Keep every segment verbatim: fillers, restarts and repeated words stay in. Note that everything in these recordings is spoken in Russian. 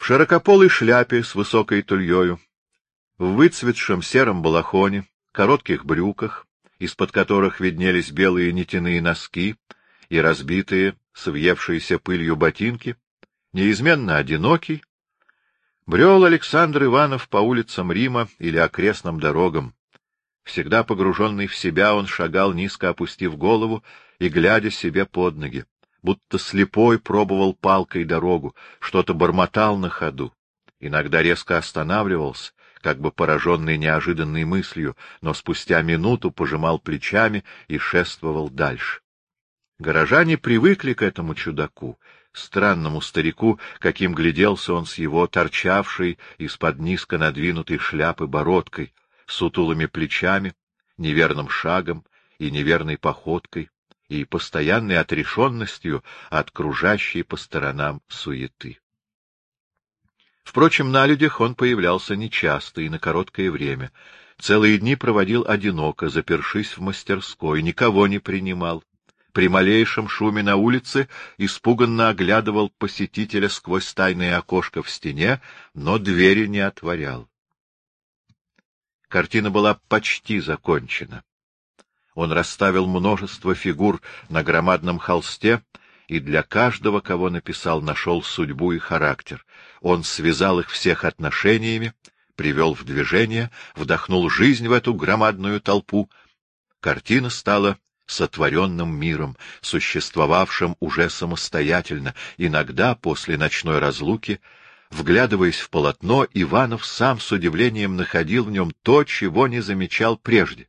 широкополой шляпе с высокой тульёю, в выцветшем сером балахоне, коротких брюках, из-под которых виднелись белые нитяные носки и разбитые, с въевшейся пылью ботинки, неизменно одинокий, брел Александр Иванов по улицам Рима или окрестным дорогам. Всегда погруженный в себя, он шагал, низко опустив голову и глядя себе под ноги, будто слепой пробовал палкой дорогу, что-то бормотал на ходу. Иногда резко останавливался, как бы пораженный неожиданной мыслью, но спустя минуту пожимал плечами и шествовал дальше. Горожане привыкли к этому чудаку, странному старику, каким гляделся он с его торчавшей из-под низко надвинутой шляпы бородкой, сутулыми плечами, неверным шагом и неверной походкой, и постоянной отрешенностью от кружащей по сторонам суеты. Впрочем, на людях он появлялся нечасто и на короткое время. Целые дни проводил одиноко, запершись в мастерской, никого не принимал. При малейшем шуме на улице испуганно оглядывал посетителя сквозь тайное окошко в стене, но двери не отворял. Картина была почти закончена. Он расставил множество фигур на громадном холсте, и для каждого, кого написал, нашел судьбу и характер. Он связал их всех отношениями, привел в движение, вдохнул жизнь в эту громадную толпу. Картина стала сотворенным миром, существовавшим уже самостоятельно. Иногда, после ночной разлуки, вглядываясь в полотно, Иванов сам с удивлением находил в нем то, чего не замечал прежде.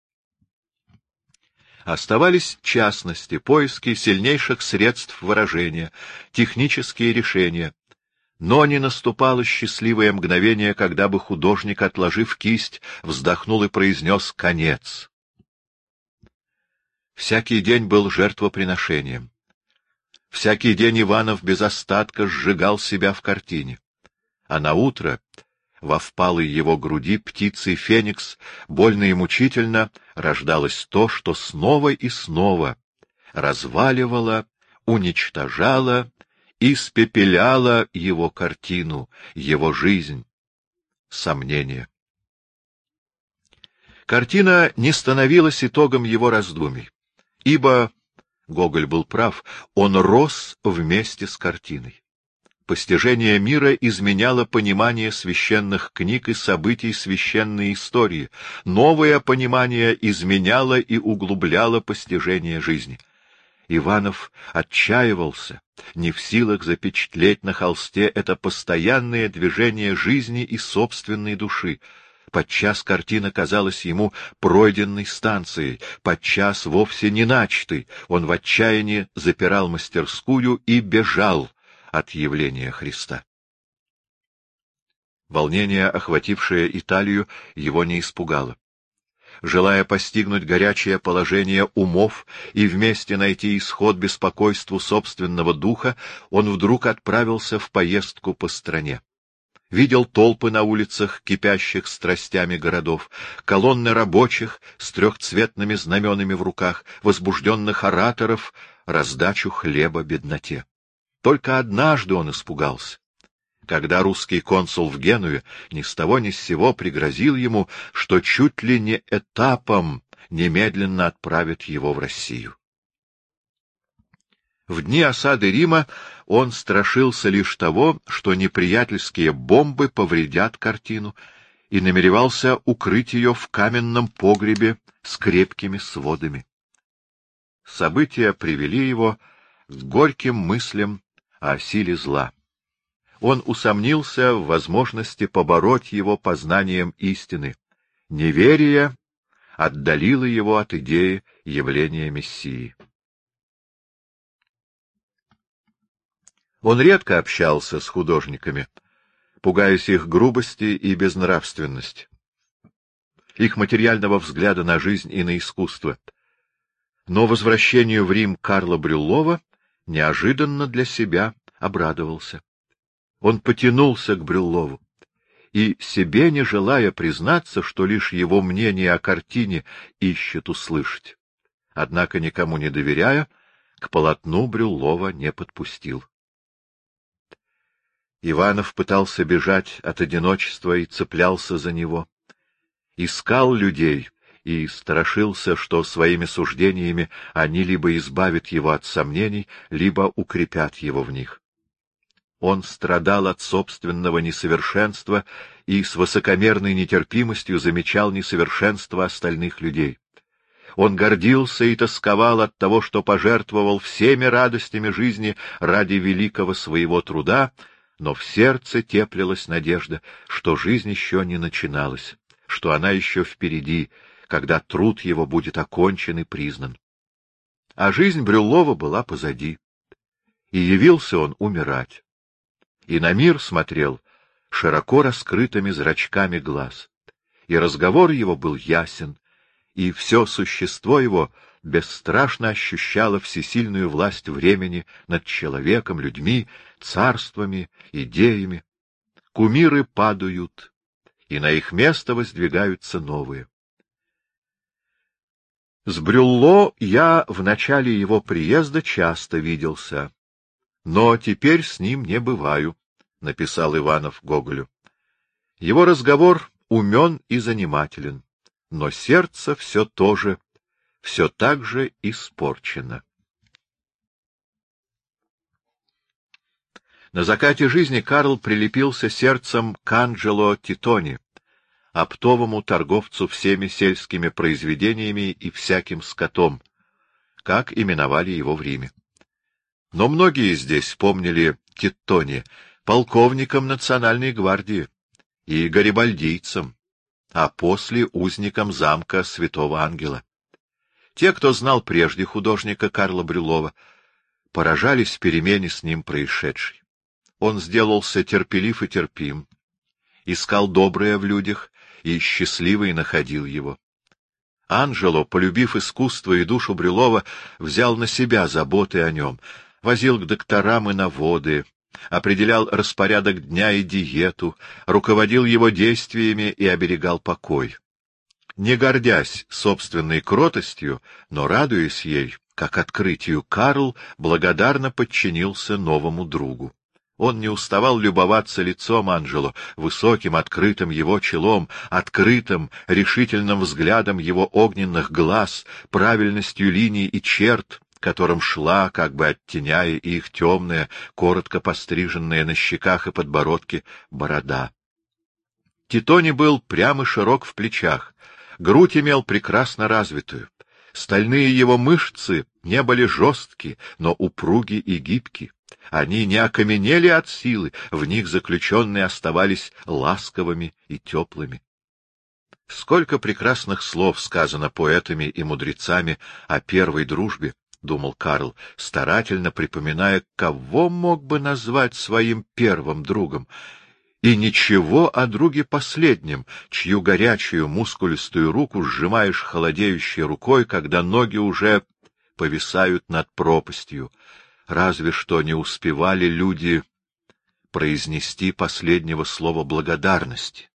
Оставались частности, поиски сильнейших средств выражения, технические решения. Но не наступало счастливое мгновение, когда бы художник, отложив кисть, вздохнул и произнес «конец». Всякий день был жертвоприношением. Всякий день Иванов без остатка сжигал себя в картине. А наутро во впалой его груди птицей феникс больно и мучительно рождалось то, что снова и снова разваливало, уничтожало, испепеляло его картину, его жизнь, сомнение. Картина не становилась итогом его раздумий, ибо, Гоголь был прав, он рос вместе с картиной. Постижение мира изменяло понимание священных книг и событий священной истории. Новое понимание изменяло и углубляло постижение жизни. Иванов отчаивался, не в силах запечатлеть на холсте это постоянное движение жизни и собственной души. Подчас картина казалась ему пройденной станцией, подчас вовсе не начатой. Он в отчаянии запирал мастерскую и бежал от явления Христа. Волнение, охватившее Италию, его не испугало. Желая постигнуть горячее положение умов и вместе найти исход беспокойству собственного духа, он вдруг отправился в поездку по стране. Видел толпы на улицах, кипящих страстями городов, колонны рабочих с трехцветными знаменами в руках, возбужденных ораторов, раздачу хлеба бедноте. Только однажды он испугался, когда русский консул в Генуе ни с того ни с сего пригрозил ему, что чуть ли не этапом немедленно отправит его в Россию. В дни осады Рима он страшился лишь того, что неприятельские бомбы повредят картину, и намеревался укрыть ее в каменном погребе с крепкими сводами. События привели его к горьким мыслям о силе зла. Он усомнился в возможности побороть его познанием истины. Неверие отдалило его от идеи явления Мессии. Он редко общался с художниками, пугаясь их грубости и безнравственности, их материального взгляда на жизнь и на искусство. Но возвращению в Рим Карла Брюллова неожиданно для себя обрадовался. Он потянулся к Брюллову, и, себе не желая признаться, что лишь его мнение о картине ищет услышать, однако, никому не доверяя, к полотну Брюллова не подпустил. Иванов пытался бежать от одиночества и цеплялся за него. Искал людей и страшился, что своими суждениями они либо избавят его от сомнений, либо укрепят его в них. Он страдал от собственного несовершенства и с высокомерной нетерпимостью замечал несовершенство остальных людей. Он гордился и тосковал от того, что пожертвовал всеми радостями жизни ради великого своего труда, но в сердце теплилась надежда, что жизнь еще не начиналась, что она еще впереди, когда труд его будет окончен и признан. А жизнь Брюллова была позади, и явился он умирать. И на мир смотрел широко раскрытыми зрачками глаз, и разговор его был ясен, и все существо его бесстрашно ощущало всесильную власть времени над человеком, людьми, царствами, идеями. Кумиры падают, и на их место воздвигаются новые. С Брюлло я в начале его приезда часто виделся, но теперь с ним не бываю, — написал Иванов Гоголю. Его разговор умен и занимателен, но сердце все то же, все так же испорчено. На закате жизни Карл прилепился сердцем к Анджело Титони, оптовому торговцу всеми сельскими произведениями и всяким скотом, как именовали его в Риме. Но многие здесь помнили Титони полковником национальной гвардии и гарибальдийцем, а после узником замка Святого Ангела. Те, кто знал прежде художника Карла Брюллова, поражались перемене с ним происшедшей. Он сделался терпелив и терпим, искал доброе в людях и счастливый находил его. Анджело, полюбив искусство и душу Брюллова, взял на себя заботы о нем, возил к докторам и на воды, определял распорядок дня и диету, руководил его действиями и оберегал покой. Не гордясь собственной кротостью, но радуясь ей, как открытию, Карл благодарно подчинился новому другу. Он не уставал любоваться лицом Анджело, высоким, открытым его челом, открытым, решительным взглядом его огненных глаз, правильностью линий и черт, которым шла, как бы оттеняя их темная, коротко постриженная на щеках и подбородке борода. Титони был прям и широк в плечах, грудь имел прекрасно развитую, стальные его мышцы не были жесткие, но упруги и гибки. Они не окаменели от силы, в них заключенные оставались ласковыми и теплыми. Сколько прекрасных слов сказано поэтами и мудрецами о первой дружбе, — думал Карл, старательно припоминая, кого мог бы назвать своим первым другом, и ничего о друге последнем, чью горячую мускулистую руку сжимаешь холодеющей рукой, когда ноги уже повисают над пропастью. Разве что не успевали люди произнести последнего слова благодарности.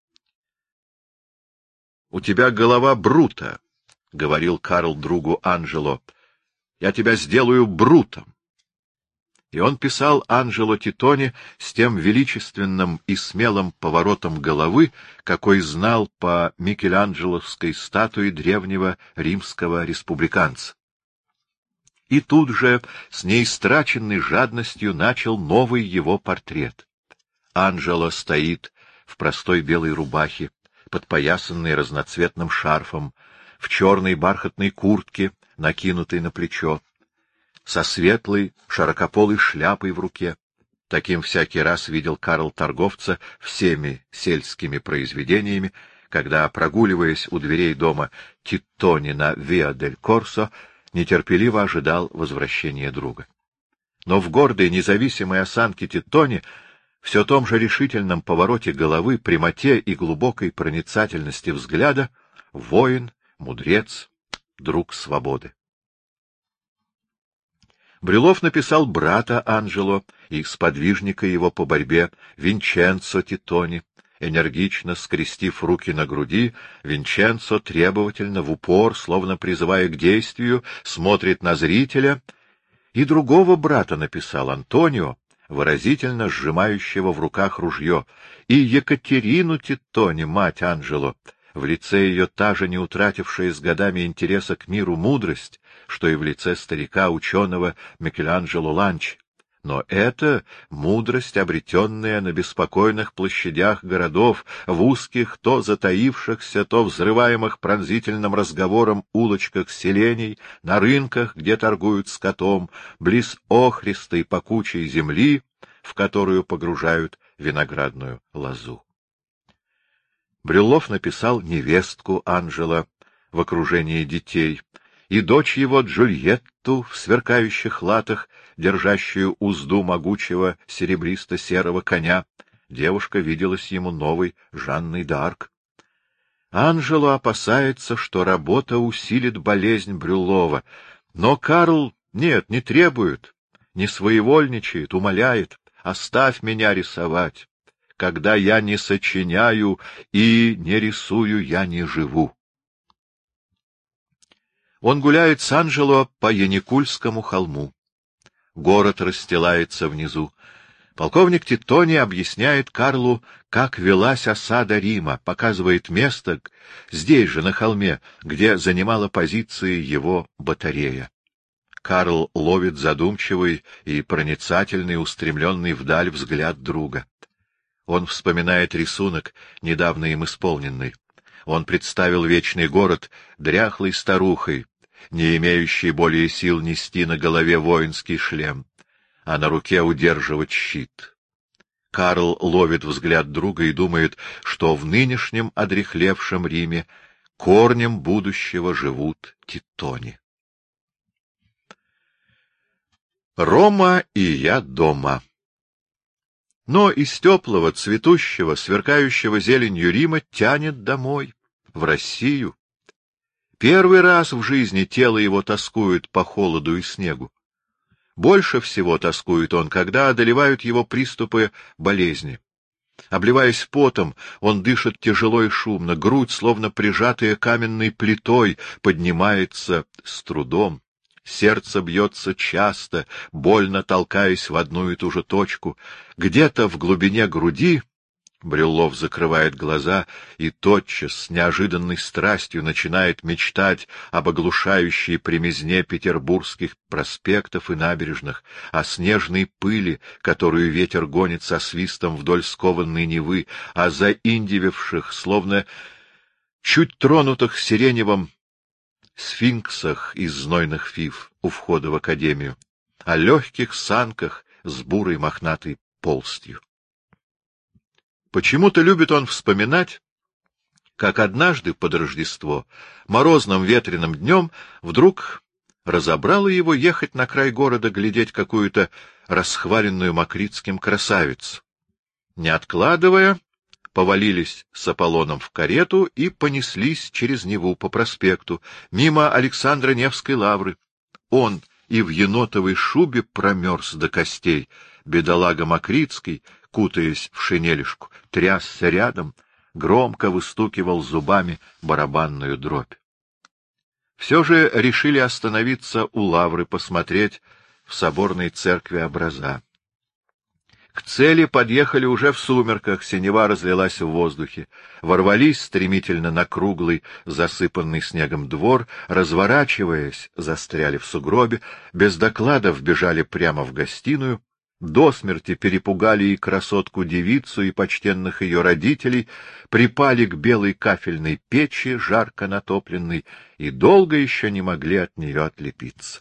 — У тебя голова Брута, — говорил Карл другу Анджело. — Я тебя сделаю Брутом. И он писал Анджело Титони с тем величественным и смелым поворотом головы, какой знал по микеланджеловской статуе древнего римского республиканца. И тут же с неистраченной жадностью начал новый его портрет. Анджело стоит в простой белой рубахе, подпоясанной разноцветным шарфом, в черной бархатной куртке, накинутой на плечо, со светлой широкополой шляпой в руке. Таким всякий раз видел Карл торговца всеми сельскими произведениями, когда, прогуливаясь у дверей дома Титони на Виа-дель-Корсо, нетерпеливо ожидал возвращения друга. Но в гордой независимой осанке Титони, все том же решительном повороте головы, прямоте и глубокой проницательности взгляда, воин, мудрец, друг свободы. Брюллов написал брата Анджело и сподвижника его по борьбе Винченцо Титони. Энергично скрестив руки на груди, Винченцо требовательно, в упор, словно призывая к действию, смотрит на зрителя, и другого брата написал Антонио, выразительно сжимающего в руках ружье, и Екатерину Титтони, мать Анджело, в лице ее та же не утратившая с годами интереса к миру мудрость, что и в лице старика-ученого Микеланджело Ланчи. Но это мудрость, обретенная на беспокойных площадях городов, в узких, то затаившихся, то взрываемых пронзительным разговором улочках селений, на рынках, где торгуют скотом, близ охристой пакучей земли, в которую погружают виноградную лозу. Брюллов написал невестку Анджело в окружении детей, и дочь его Джульетту в сверкающих латах, держащую узду могучего серебристо-серого коня. Девушка виделась ему новой Жанной д'Арк. Анджело опасается, что работа усилит болезнь Брюллова, но Карл, нет, не требует, не своевольничает, умоляет: «Оставь меня рисовать. Когда я не сочиняю и не рисую, я не живу». Он гуляет с Анджело по Яникульскому холму. Город расстилается внизу. Полковник Титтони объясняет Карлу, как велась осада Рима, показывает место, здесь же, на холме, где занимала позиции его батарея. Карл ловит задумчивый и проницательный, устремленный вдаль взгляд друга. Он вспоминает рисунок, недавно им исполненный. Он представил вечный город дряхлой старухой, не имеющей более сил нести на голове воинский шлем, а на руке удерживать щит. Карл ловит взгляд друга и думает, что в нынешнем одряхлевшем Риме корнем будущего живут Титтони. Рома и я дома. Но из теплого, цветущего, сверкающего зеленью Рима тянет домой, в Россию. Первый раз в жизни тело его тоскует по холоду и снегу. Больше всего тоскует он, когда одолевают его приступы болезни. Обливаясь потом, он дышит тяжело и шумно, грудь, словно прижатая каменной плитой, поднимается с трудом. Сердце бьется часто, больно толкаясь в одну и ту же точку. Где-то в глубине груди Брюллов закрывает глаза и тотчас с неожиданной страстью начинает мечтать об оглушающей примизне петербургских проспектов и набережных, о снежной пыли, которую ветер гонит со свистом вдоль скованной Невы, о заиндевевших, словно чуть тронутых сиреневым сфинксах из знойных фив у входа в академию, о легких санках с бурой мохнатой полстью. Почему-то любит он вспоминать, как однажды под Рождество, морозным ветреным днем, вдруг разобрало его ехать на край города глядеть какую-то расхваленную Макритским красавицу. Не откладывая, повалились с Аполлоном в карету и понеслись через Неву по проспекту, мимо Александра Невской лавры. Он и в енотовой шубе промерз до костей, бедолага Макритский, кутаясь в шинелишку, трясся рядом, громко выстукивал зубами барабанную дробь. Все же решили остановиться у лавры, посмотреть в соборной церкви образа. К цели подъехали уже в сумерках, синева разлилась в воздухе, ворвались стремительно на круглый, засыпанный снегом двор, разворачиваясь, застряли в сугробе, без докладов бежали прямо в гостиную, до смерти перепугали и красотку-девицу, и почтенных ее родителей, припали к белой кафельной печи, жарко натопленной, и долго еще не могли от нее отлепиться.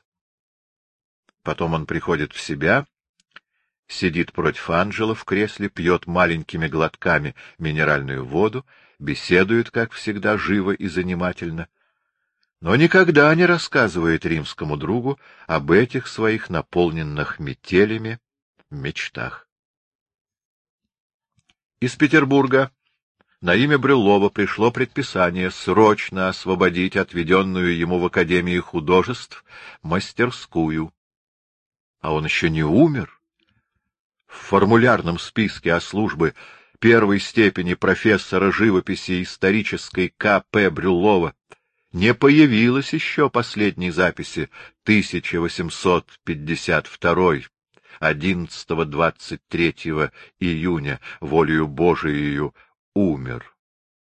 Потом он приходит в себя, сидит против Анджело в кресле, пьет маленькими глотками минеральную воду, беседует, как всегда, живо и занимательно, но никогда не рассказывает римскому другу об этих своих наполненных метелями мечтах. Из Петербурга на имя Брюллова пришло предписание срочно освободить отведенную ему в Академии художеств мастерскую. А он еще не умер. В формулярном списке о службе первой степени профессора живописи исторической К П Брюллова не появилось еще последней записи тысяча восемьсот пятьдесят второй, одиннадцатого-двадцать третьего июня волею Божиею умер.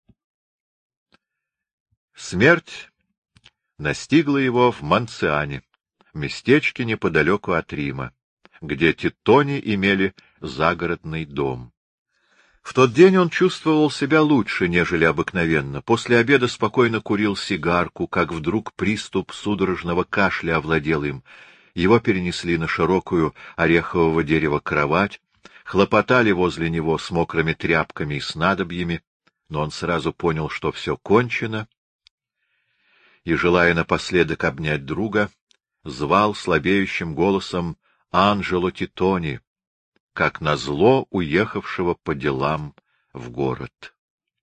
Смерть настигла его в Манциане, местечке неподалеку от Рима, где тевтони имели загородный дом. В тот день он чувствовал себя лучше, нежели обыкновенно. После обеда спокойно курил сигарку, как вдруг приступ судорожного кашля овладел им. Его перенесли на широкую орехового дерева кровать, хлопотали возле него с мокрыми тряпками и снадобьями, но он сразу понял, что все кончено, и, желая напоследок обнять друга, звал слабеющим голосом Анджело Титони, как назло уехавшего по делам в город.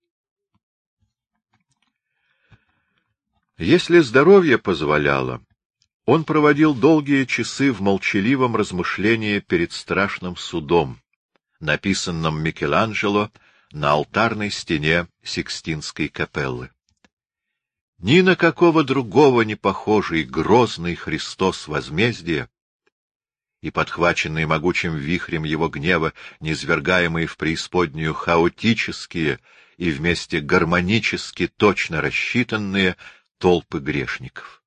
Если здоровье позволяло, он проводил долгие часы в молчаливом размышлении перед страшным судом, написанным Микеланджело на алтарной стене Сикстинской капеллы. Ни на какого другого не похожий грозный Христос возмездия и подхваченные могучим вихрем его гнева, низвергаемые в преисподнюю хаотические и вместе гармонически точно рассчитанные толпы грешников.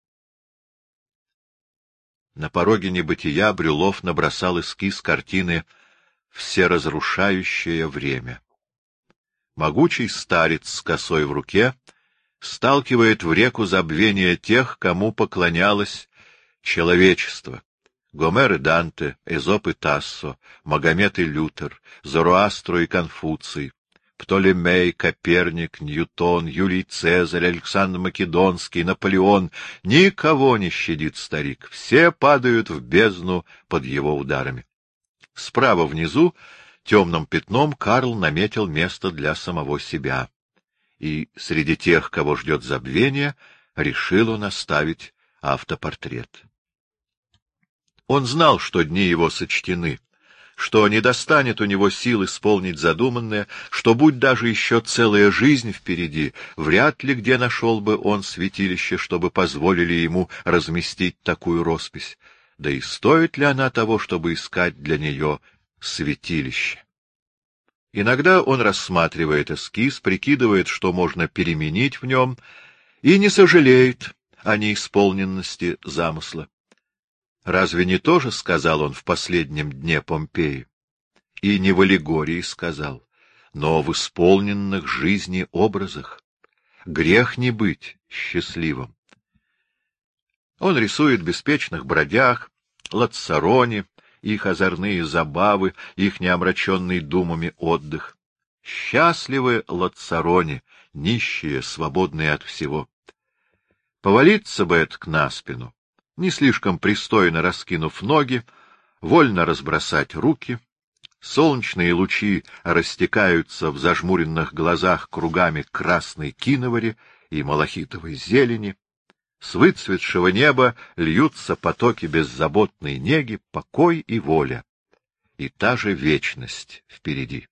На пороге небытия Брюлов набросал эскиз картины «Всеразрушающее время». Могучий старец с косой в руке сталкивает в реку забвения тех, кому поклонялось человечество. Гомер и Данте, Эзоп и Тассо, Магомед и Лютер, Зороастро и Конфуций, Птолемей, Коперник, Ньютон, Юлий Цезарь, Александр Македонский, Наполеон. Никого не щадит старик, все падают в бездну под его ударами. Справа внизу темным пятном Карл наметил место для самого себя. И среди тех, кого ждет забвение, решил он оставить автопортрет. Он знал, что дни его сочтены, что не достанет у него сил исполнить задуманное, что, будь даже еще целая жизнь впереди, вряд ли где нашел бы он святилище, чтобы позволили ему разместить такую роспись. Да и стоит ли она того, чтобы искать для нее святилище? Иногда он рассматривает эскиз, прикидывает, что можно переменить в нем, и не сожалеет о неисполненности замысла. Разве не то же сказал он в последнем дне Помпеи? И не в аллегории сказал, но в исполненных жизни образах. Грех не быть счастливым. Он рисует беспечных бродяг, лацарони, их озорные забавы, их неомраченный думами отдых. Счастливы лацарони, нищие, свободные от всего. Повалиться бы это на спину, не слишком пристойно раскинув ноги, вольно разбросать руки. Солнечные лучи растекаются в зажмуренных глазах кругами красной киновари и малахитовой зелени. С выцветшего неба льются потоки беззаботной неги, покой и воля, и та же вечность впереди.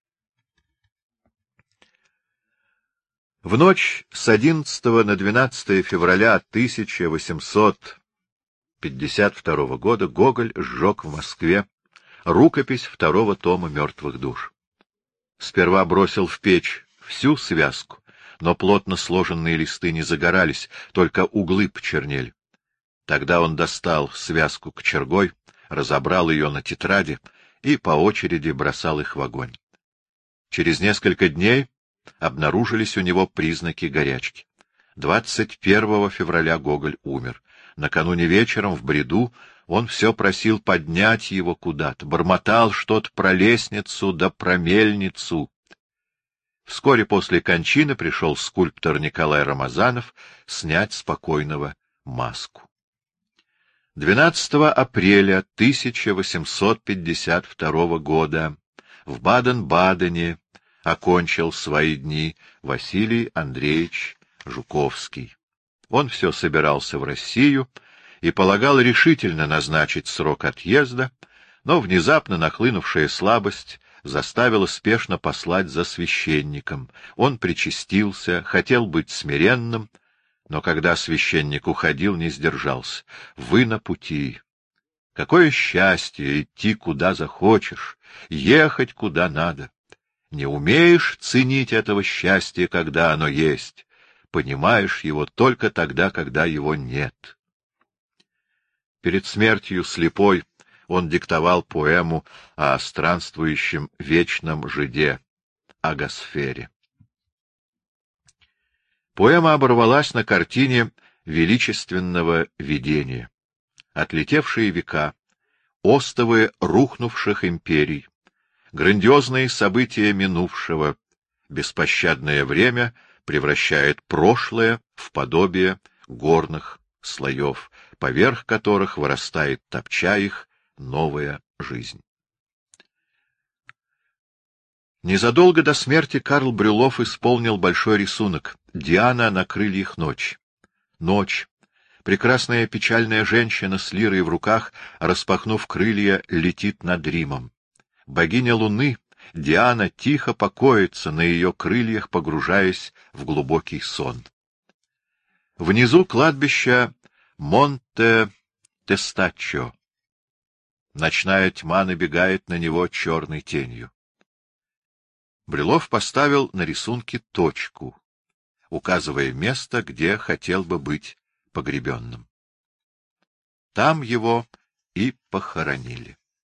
В ночь с одиннадцатого на двенадцатое февраля тысяча восемьсот пятьдесят второго года Гоголь сжег в Москве рукопись второго тома «Мертвых душ». Сперва бросил в печь всю связку, но плотно сложенные листы не загорались, только углы почернели. Тогда он достал связку кочергой, разобрал ее на тетради и по очереди бросал их в огонь. Через несколько дней обнаружились у него признаки горячки. двадцать первого февраля Гоголь умер. Накануне вечером в бреду он все просил поднять его куда-то, бормотал что-то про лестницу да про мельницу. Вскоре после кончины пришел скульптор Николай Рамазанов снять с покойного маску. двенадцатого апреля тысяча восемьсот пятьдесят второго года в Баден-Бадене окончил свои дни Василий Андреевич Жуковский. Он все собирался в Россию и полагал решительно назначить срок отъезда, но внезапно нахлынувшая слабость заставила спешно послать за священником. Он причастился, хотел быть смиренным, но когда священник уходил, не сдержался. — Вы на пути. Какое счастье идти куда захочешь, ехать куда надо. Не умеешь ценить этого счастья, когда оно есть, понимаешь его только тогда, когда его нет. Перед смертью слепой он диктовал поэму о странствующем вечном жиде, Агасфере. Поэма оборвалась на картине величественного видения. Отлетевшие века, остовы рухнувших империй, грандиозные события минувшего, беспощадное время превращает прошлое в подобие горных слоев, поверх которых вырастает, топча их, новая жизнь. Незадолго до смерти Карл Брюлов исполнил большой рисунок «Диана на крыльях ночи». Ночь. Прекрасная печальная женщина с лирой в руках, распахнув крылья, летит над Римом. Богиня Луны, Диана, тихо покоится на ее крыльях, погружаясь в глубокий сон. Внизу кладбище Монте-Тестаччо. Ночная тьма набегает на него черной тенью. Брюлов поставил на рисунке точку, указывая место, где хотел бы быть погребенным. Там его и похоронили.